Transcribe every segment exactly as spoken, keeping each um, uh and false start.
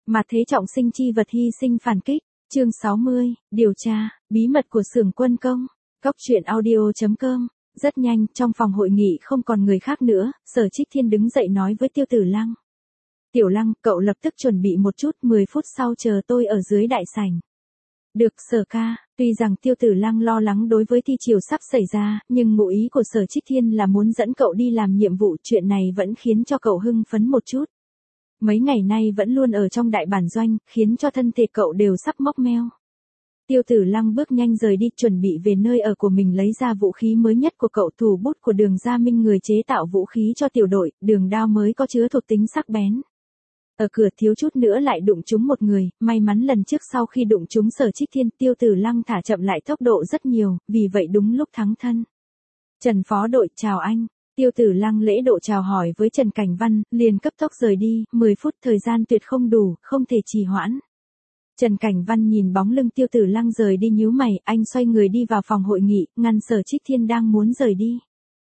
Mà thế trọng sinh chi vật hy sinh phản kích. Chương sáu mươi, điều tra, bí mật của xưởng quân công. Góc truyện audio chấm com. Rất nhanh, trong phòng hội nghị không còn người khác nữa, Sở Trích Thiên đứng dậy nói với Tiêu Tử Lăng. Tiểu Lăng, cậu lập tức chuẩn bị một chút, mười phút sau chờ tôi ở dưới đại sảnh. Được, Sở ca. Tuy rằng Tiêu Tử Lăng lo lắng đối với thi triều sắp xảy ra, nhưng ngụ ý của Sở Trích Thiên là muốn dẫn cậu đi làm nhiệm vụ, chuyện này vẫn khiến cho cậu hưng phấn một chút. Mấy ngày nay vẫn luôn ở trong đại bản doanh, khiến cho thân thể cậu đều sắp mốc meo. Tiêu Tử Lăng bước nhanh rời đi, chuẩn bị về nơi ở của mình lấy ra vũ khí mới nhất của cậu, thủ bút của Đường Gia Minh, người chế tạo vũ khí cho tiểu đội, đường đao mới có chứa thuộc tính sắc bén. Ở cửa thiếu chút nữa lại đụng trúng một người, may mắn lần trước sau khi đụng trúng Sở Trích Thiên, Tiêu Tử Lăng thả chậm lại tốc độ rất nhiều, vì vậy đúng lúc thắng thân. Trần phó đội, chào anh. Tiêu Tử Lăng lễ độ chào hỏi với Trần Cảnh Văn, liền cấp tốc rời đi, mười phút thời gian tuyệt không đủ, không thể trì hoãn. Trần Cảnh Văn nhìn bóng lưng Tiêu Tử Lăng rời đi nhíu mày, anh xoay người đi vào phòng hội nghị, ngăn Sở Trích Thiên đang muốn rời đi.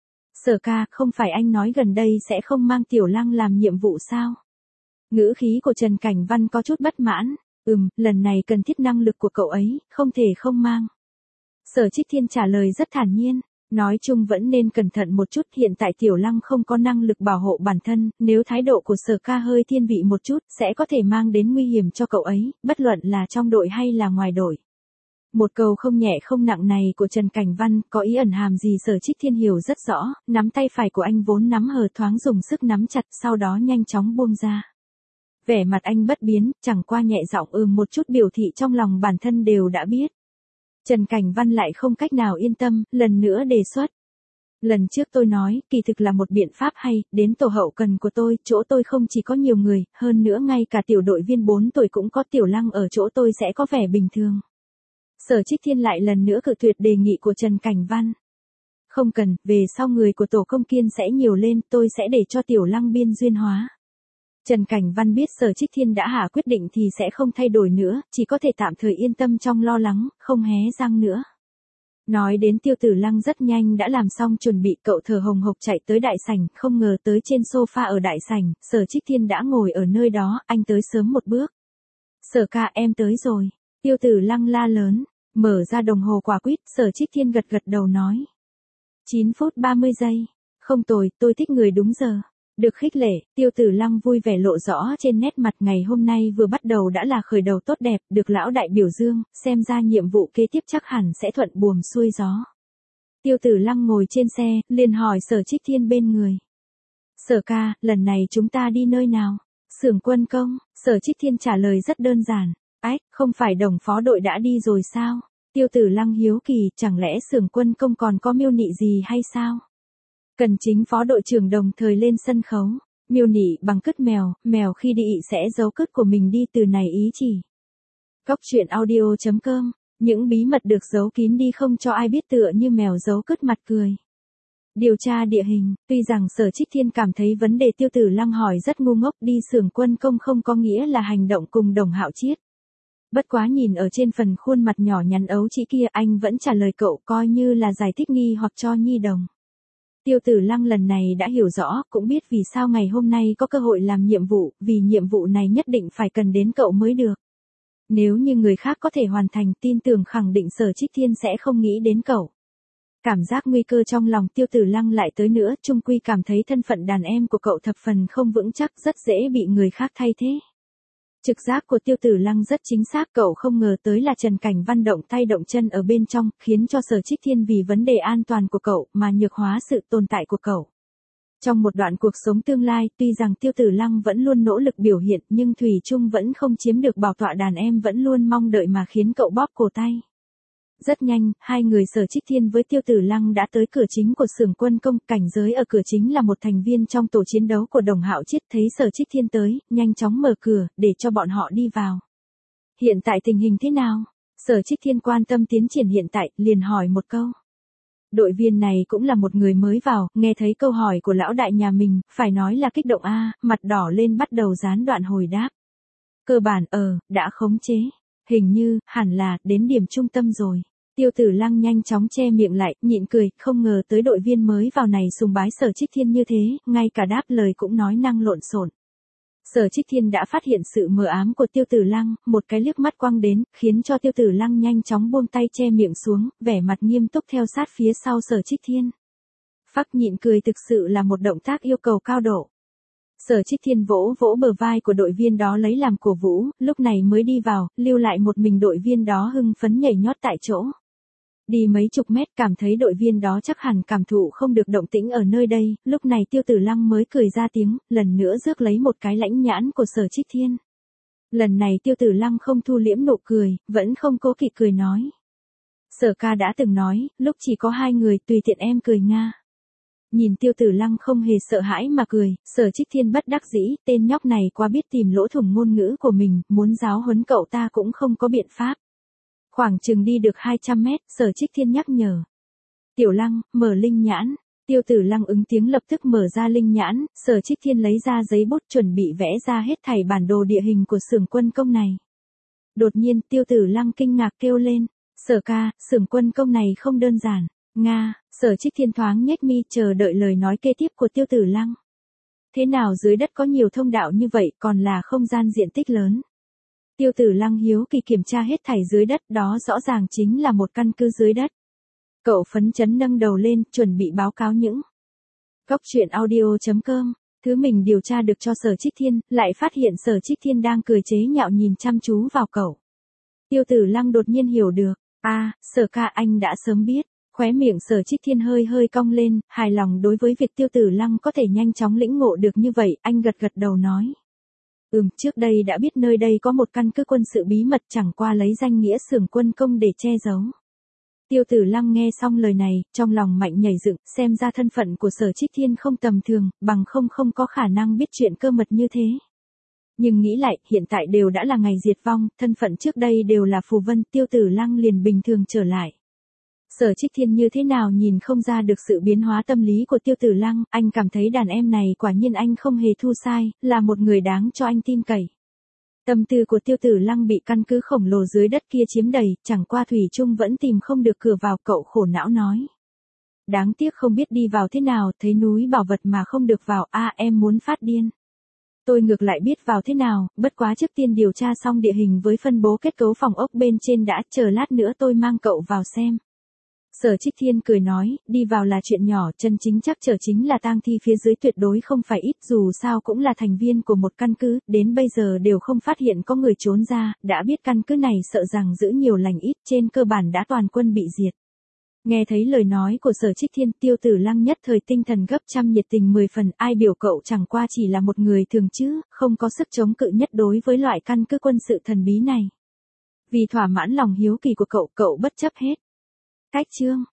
Sở ca, không phải anh nói gần đây sẽ không mang Tiểu Lăng làm nhiệm vụ sao? Ngữ khí của Trần Cảnh Văn có chút bất mãn, ừm, lần này cần thiết năng lực của cậu ấy, không thể không mang. Sở Trích Thiên trả lời rất thản nhiên. Nói chung vẫn nên cẩn thận một chút, hiện tại Tiểu Lăng không có năng lực bảo hộ bản thân, nếu thái độ của Sở ca hơi thiên vị một chút, sẽ có thể mang đến nguy hiểm cho cậu ấy, bất luận là trong đội hay là ngoài đội. Một câu không nhẹ không nặng này của Trần Cảnh Văn, có ý ẩn hàm gì Sở Trích Thiên hiểu rất rõ, nắm tay phải của anh vốn nắm hờ thoáng dùng sức nắm chặt, sau đó nhanh chóng buông ra. Vẻ mặt anh bất biến, chẳng qua nhẹ giọng ừm một chút biểu thị trong lòng bản thân đều đã biết. Trần Cảnh Văn lại không cách nào yên tâm, lần nữa đề xuất. Lần trước tôi nói, kỳ thực là một biện pháp hay, đến tổ hậu cần của tôi, chỗ tôi không chỉ có nhiều người, hơn nữa ngay cả tiểu đội viên bốn tuổi cũng có, Tiểu Lăng ở chỗ tôi sẽ có vẻ bình thường. Sở Trích Thiên lại lần nữa cự tuyệt đề nghị của Trần Cảnh Văn. Không cần, về sau người của tổ công kiên sẽ nhiều lên, tôi sẽ để cho Tiểu Lăng biên duyên hóa. Trần Cảnh Văn biết Sở Trích Thiên đã hạ quyết định thì sẽ không thay đổi nữa, chỉ có thể tạm thời yên tâm trong lo lắng, không hé răng nữa. Nói đến Tiêu Tử Lăng rất nhanh đã làm xong chuẩn bị, cậu thở hồng hộc chạy tới đại sảnh, không ngờ tới trên sofa ở đại sảnh, Sở Trích Thiên đã ngồi ở nơi đó, anh tới sớm một bước. Sở ca, em tới rồi. Tiêu Tử Lăng la lớn, mở ra đồng hồ quả quýt, Sở Trích Thiên gật gật đầu nói. chín phút ba mươi giây. Không tồi, tôi thích người đúng giờ. Được khích lệ, Tiêu Tử Lăng vui vẻ lộ rõ trên nét mặt, ngày hôm nay vừa bắt đầu đã là khởi đầu tốt đẹp, được lão đại biểu dương, xem ra nhiệm vụ kế tiếp chắc hẳn sẽ thuận buồm xuôi gió. Tiêu Tử Lăng ngồi trên xe, liền hỏi Sở Trích Thiên bên người. Sở ca, lần này chúng ta đi nơi nào? Xưởng quân công. Sở Trích Thiên trả lời rất đơn giản. Ách, không phải Đồng phó đội đã đi rồi sao? Tiêu Tử Lăng hiếu kỳ, chẳng lẽ xưởng quân công còn có miêu nị gì hay sao? Cần chính phó đội trưởng đồng thời lên sân khấu. Miêu nị bằng cứt mèo, mèo khi đi ị sẽ giấu cứt của mình đi, từ này ý chỉ. Góc truyện audio chấm com. Những bí mật được giấu kín đi không cho ai biết, tựa như mèo giấu cứt mặt cười. Điều tra địa hình. Tuy rằng Sở Trích Thiên cảm thấy vấn đề Tiêu Tử Lăng hỏi rất ngu ngốc, đi xưởng quân công không có nghĩa là hành động cùng Đồng Hạo Chiết. Bất quá nhìn ở trên phần khuôn mặt nhỏ nhắn ấu chỉ kia, anh vẫn trả lời cậu, coi như là giải thích nghi hoặc cho nhi đồng. Tiêu Tử Lăng lần này đã hiểu rõ, cũng biết vì sao ngày hôm nay có cơ hội làm nhiệm vụ, vì nhiệm vụ này nhất định phải cần đến cậu mới được. Nếu như người khác có thể hoàn thành, tin tưởng khẳng định Sở Trích Thiên sẽ không nghĩ đến cậu. Cảm giác nguy cơ trong lòng Tiêu Tử Lăng lại tới nữa, chung quy cảm thấy thân phận đàn em của cậu thập phần không vững chắc, rất dễ bị người khác thay thế. Trực giác của Tiêu Tử Lăng rất chính xác, cậu không ngờ tới là Trần Cảnh Văn động tay động chân ở bên trong, khiến cho Sở Trích Thiên vì vấn đề an toàn của cậu mà nhược hóa sự tồn tại của cậu. Trong một đoạn cuộc sống tương lai, tuy rằng Tiêu Tử Lăng vẫn luôn nỗ lực biểu hiện, nhưng thủy chung vẫn không chiếm được bảo tọa đàn em, vẫn luôn mong đợi mà khiến cậu bóp cổ tay. Rất nhanh, hai người Sở Trích Thiên với Tiêu Tử Lăng đã tới cửa chính của xưởng quân công, cảnh giới ở cửa chính là một thành viên trong tổ chiến đấu của Đồng Hạo Chiết, thấy Sở Trích Thiên tới, nhanh chóng mở cửa, để cho bọn họ đi vào. Hiện tại tình hình thế nào? Sở Trích Thiên quan tâm tiến triển hiện tại, liền hỏi một câu. Đội viên này cũng là một người mới vào, nghe thấy câu hỏi của lão đại nhà mình, phải nói là kích động a, mặt đỏ lên bắt đầu gián đoạn hồi đáp. Cơ bản, ờ, đã khống chế. Hình như, hẳn là, đến điểm trung tâm rồi. Tiêu Tử Lăng nhanh chóng che miệng lại, nhịn cười, không ngờ tới đội viên mới vào này sùng bái Sở Trích Thiên như thế, ngay cả đáp lời cũng nói năng lộn xộn. Sở Trích Thiên đã phát hiện sự mờ ám của Tiêu Tử Lăng, một cái liếc mắt quăng đến, khiến cho Tiêu Tử Lăng nhanh chóng buông tay che miệng xuống, vẻ mặt nghiêm túc theo sát phía sau Sở Trích Thiên. Phắc nhịn cười thực sự là một động tác yêu cầu cao độ. Sở Trích Thiên vỗ vỗ bờ vai của đội viên đó lấy làm cổ vũ, lúc này mới đi vào, lưu lại một mình đội viên đó hưng phấn nhảy nhót tại chỗ. Đi mấy chục mét cảm thấy đội viên đó chắc hẳn cảm thụ không được động tĩnh ở nơi đây, lúc này Tiêu Tử Lăng mới cười ra tiếng, lần nữa rước lấy một cái lãnh nhãn của Sở Trích Thiên. Lần này Tiêu Tử Lăng không thu liễm nụ cười, vẫn không cố kỵ cười nói. Sở ca đã từng nói, lúc chỉ có hai người tùy tiện em cười nga. Nhìn Tiêu Tử Lăng không hề sợ hãi mà cười, Sở Trích Thiên bất đắc dĩ, tên nhóc này quá biết tìm lỗ thủng ngôn ngữ của mình, muốn giáo huấn cậu ta cũng không có biện pháp. Khoảng chừng đi được hai trăm mét, Sở Trích Thiên nhắc nhở. Tiểu Lăng, mở linh nhãn. Tiêu Tử Lăng ứng tiếng lập tức mở ra linh nhãn, Sở Trích Thiên lấy ra giấy bút chuẩn bị vẽ ra hết thảy bản đồ địa hình của xưởng quân công này. Đột nhiên Tiêu Tử Lăng kinh ngạc kêu lên, Sở ca, xưởng quân công này không đơn giản. Nga, Sở Trích Thiên thoáng nhếch mi chờ đợi lời nói kế tiếp của Tiêu Tử Lăng. Thế nào dưới đất có nhiều thông đạo như vậy còn là không gian diện tích lớn. Tiêu Tử Lăng hiếu kỳ kiểm tra hết thảy dưới đất, đó rõ ràng chính là một căn cứ dưới đất. Cậu phấn chấn nâng đầu lên, chuẩn bị báo cáo những. Góc truyện audio chấm com, thứ mình điều tra được cho Sở Trích Thiên, lại phát hiện Sở Trích Thiên đang cười chế nhạo nhìn chăm chú vào cậu. Tiêu Tử Lăng đột nhiên hiểu được, a, à, Sở ca anh đã sớm biết. Khóe miệng Sở Trích Thiên hơi hơi cong lên, hài lòng đối với việc Tiêu Tử Lăng có thể nhanh chóng lĩnh ngộ được như vậy, anh gật gật đầu nói. Ừm, trước đây đã biết nơi đây có một căn cứ quân sự bí mật, chẳng qua lấy danh nghĩa xưởng quân công để che giấu. Tiêu Tử Lăng nghe xong lời này, trong lòng mạnh nhảy dựng, xem ra thân phận của Sở Trích Thiên không tầm thường, bằng không không có khả năng biết chuyện cơ mật như thế. Nhưng nghĩ lại, hiện tại đều đã là ngày diệt vong, thân phận trước đây đều là phù vân, Tiêu Tử Lăng liền bình thường trở lại. Sở Trích Thiên như thế nào nhìn không ra được sự biến hóa tâm lý của Tiêu Tử Lăng, anh cảm thấy đàn em này quả nhiên anh không hề thu sai, là một người đáng cho anh tin cậy. Tâm tư của Tiêu Tử Lăng bị căn cứ khổng lồ dưới đất kia chiếm đầy, chẳng qua thủy chung vẫn tìm không được cửa vào, cậu khổ não nói. Đáng tiếc không biết đi vào thế nào, thấy núi bảo vật mà không được vào, a à, em muốn phát điên. Tôi ngược lại biết vào thế nào, bất quá trước tiên điều tra xong địa hình với phân bố kết cấu phòng ốc bên trên đã, chờ lát nữa tôi mang cậu vào xem. Sở Trích Thiên cười nói, đi vào là chuyện nhỏ, chân chính chắc trở chính là tang thi phía dưới tuyệt đối không phải ít, dù sao cũng là thành viên của một căn cứ, đến bây giờ đều không phát hiện có người trốn ra, đã biết căn cứ này sợ rằng giữ nhiều lành ít, trên cơ bản đã toàn quân bị diệt. Nghe thấy lời nói của Sở Trích Thiên, Tiêu Tử Lăng nhất thời tinh thần gấp trăm, nhiệt tình mười phần, ai biểu cậu chẳng qua chỉ là một người thường chứ, không có sức chống cự nhất đối với loại căn cứ quân sự thần bí này. Vì thỏa mãn lòng hiếu kỳ của cậu, cậu bất chấp hết. Cách chương